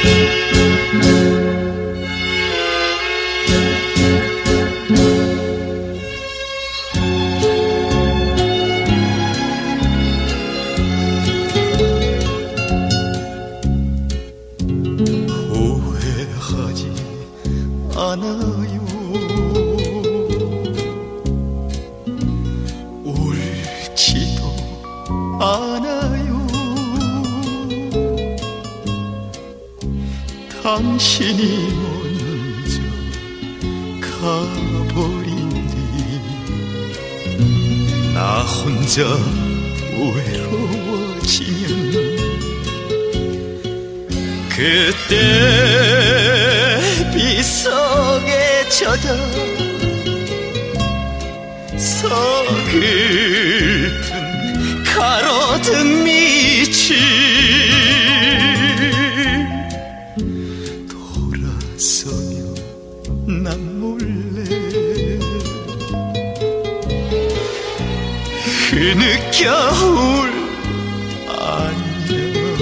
후회하지 않아요. 울지도 않아요. 당신이 먼저 가버린 뒤 나 혼자 외로워지면 그때 빗속에 젖어 서글픈 가로등 밑이 돌아서며 난 몰래 흐느껴울 안녕.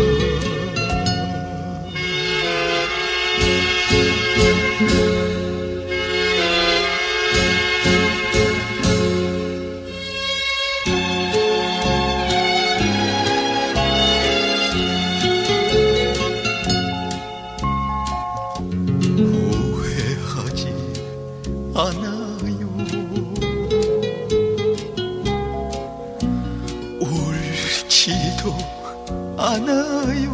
후회하지 않아요. 울지도 않아요.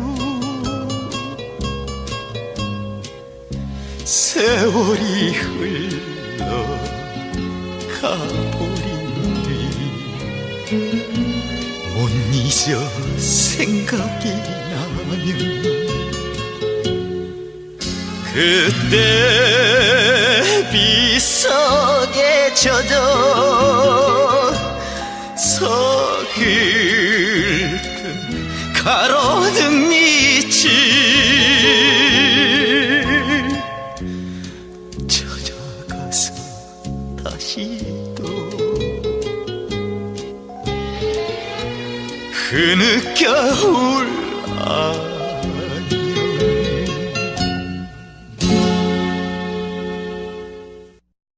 세월이 흘러가버린 뒤 못 잊어 생각이 나면 그때 빗속에 젖어 서글픈 가로등 밑이 찾아가서 다시 또 흐느껴 울